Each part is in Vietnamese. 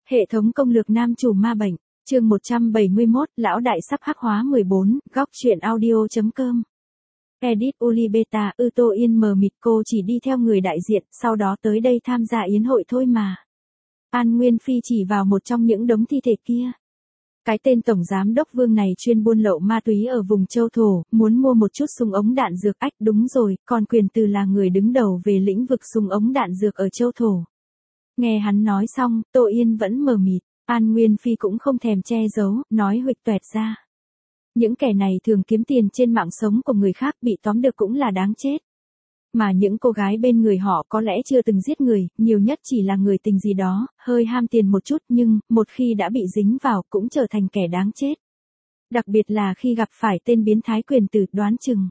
Hệ thống công lược nam chủ ma bệnh, chương 171, lão đại sắp hắc hóa 14, góc truyện audio.com. Edit Olibeta, Tô Yên mờ mịt, cô chỉ đi theo người đại diện, sau đó tới đây tham gia yến hội thôi mà. An Nguyên Phi chỉ vào một trong những đống thi thể kia. Cái tên tổng giám đốc Vương này chuyên buôn lậu ma túy ở vùng châu thổ, muốn mua một chút súng ống đạn dược. Ách, đúng rồi, còn Quyền Từ là người đứng đầu về lĩnh vực súng ống đạn dược ở châu thổ. Nghe hắn nói xong, Tô Yên vẫn mờ mịt, An Nguyên Phi cũng không thèm che giấu, nói huỵch toẹt ra. Những kẻ này thường kiếm tiền trên mạng sống của người khác, bị tóm được cũng là đáng chết. Mà những cô gái bên người họ có lẽ chưa từng giết người, nhiều nhất chỉ là người tình gì đó, hơi ham tiền một chút, nhưng, một khi đã bị dính vào cũng trở thành kẻ đáng chết. Đặc biệt là khi gặp phải tên biến thái Quyền Từ, đoán chừng.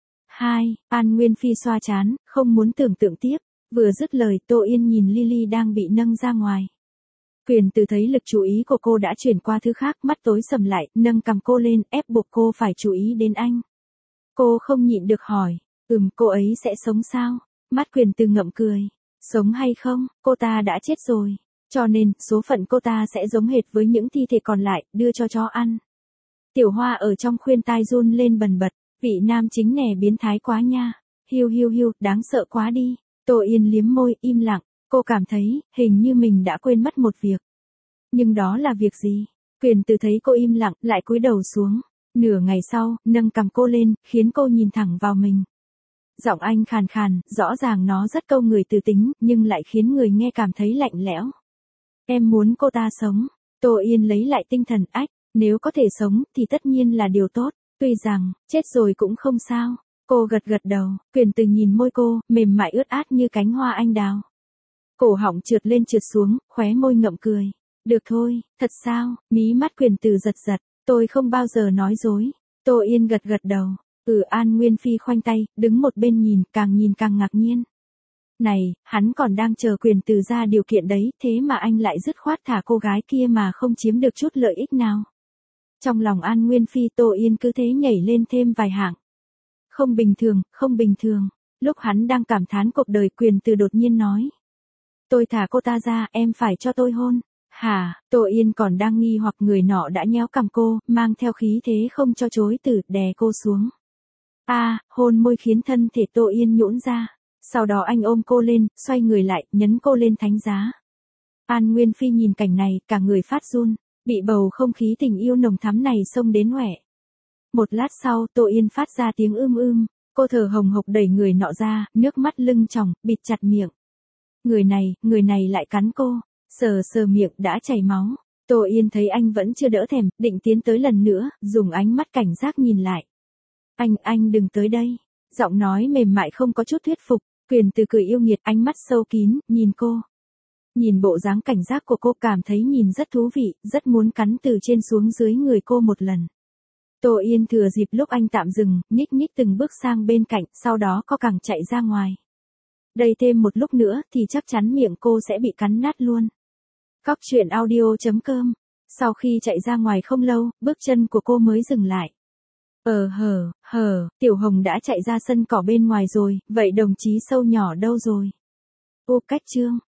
2. An Nguyên Phi xoa trán, không muốn tưởng tượng tiếp. Vừa dứt lời, Tô Yên nhìn Lily đang bị nâng ra ngoài. Quyền Từ thấy lực chú ý của cô đã chuyển qua thứ khác, mắt tối sầm lại, nâng cằm cô lên, ép buộc cô phải chú ý đến anh. Cô không nhịn được hỏi, cô ấy sẽ sống sao? Mắt Quyền Từ ngậm cười. Sống hay không, cô ta đã chết rồi. Cho nên, số phận cô ta sẽ giống hệt với những thi thể còn lại, đưa cho chó ăn. Tiểu Hoa ở trong khuyên tai run lên bần bật, vị nam chính nè biến thái quá nha. Hiu hiu hiu, đáng sợ quá đi. Tô Yên liếm môi, im lặng, cô cảm thấy, hình như mình đã quên mất một việc. Nhưng đó là việc gì? Quyền Từ thấy cô im lặng, lại cúi đầu xuống. Nửa ngày sau, nâng cằm cô lên, khiến cô nhìn thẳng vào mình. Giọng anh khàn khàn, rõ ràng nó rất câu người từ tính, nhưng lại khiến người nghe cảm thấy lạnh lẽo. Em muốn cô ta sống. Tô Yên lấy lại tinh thần, ách, nếu có thể sống, thì tất nhiên là điều tốt, tuy rằng, chết rồi cũng không sao. Cô gật gật đầu, Quyền Từ nhìn môi cô, mềm mại ướt át như cánh hoa anh đào. Cổ họng trượt lên trượt xuống, khóe môi ngậm cười. Được thôi, thật sao? Mí mắt Quyền Từ giật giật, tôi không bao giờ nói dối. Tô Yên gật gật đầu. An Nguyên Phi khoanh tay, đứng một bên nhìn càng ngạc nhiên. Này, hắn còn đang chờ Quyền Từ ra điều kiện đấy, thế mà anh lại dứt khoát thả cô gái kia mà không chiếm được chút lợi ích nào. Trong lòng An Nguyên Phi, Tô Yên cứ thế nhảy lên thêm vài hạng. Không bình thường, không bình thường. Lúc hắn đang cảm thán cuộc đời, Quyền Từ đột nhiên nói. Tôi thả cô ta ra, em phải cho tôi hôn. Hả? Tô Yên còn đang nghi hoặc, người nọ đã nhéo cằm cô, mang theo khí thế không cho chối từ, đè cô xuống. Hôn môi khiến thân thể Tô Yên nhũn ra. Sau đó anh ôm cô lên, xoay người lại, nhấn cô lên thánh giá. An Nguyên Phi nhìn cảnh này, cả người phát run, bị bầu không khí tình yêu nồng thắm này xông đến hoẻ. Một lát sau, Tô Yên phát ra tiếng cô thở hồng hộc đẩy người nọ ra, nước mắt lưng tròng, bịt chặt miệng. Người này lại cắn cô, sờ miệng đã chảy máu. Tô Yên thấy anh vẫn chưa đỡ thèm, định tiến tới lần nữa, dùng ánh mắt cảnh giác nhìn lại. Anh đừng tới đây. Giọng nói mềm mại không có chút thuyết phục. Quyền Từ cười yêu nghiệt, ánh mắt sâu kín, nhìn cô. Nhìn bộ dáng cảnh giác của cô, cảm thấy nhìn rất thú vị, rất muốn cắn từ trên xuống dưới người cô một lần. Tô Yên thừa dịp lúc anh tạm dừng, nhích nhích từng bước sang bên cạnh, sau đó co cẳng chạy ra ngoài. Đây thêm một lúc nữa, thì chắc chắn miệng cô sẽ bị cắn nát luôn. Góc truyện audio.com. Sau khi chạy ra ngoài không lâu, bước chân của cô mới dừng lại. Tiểu Hồng đã chạy ra sân cỏ bên ngoài rồi, vậy đồng chí Sâu nhỏ đâu rồi? Cách chương.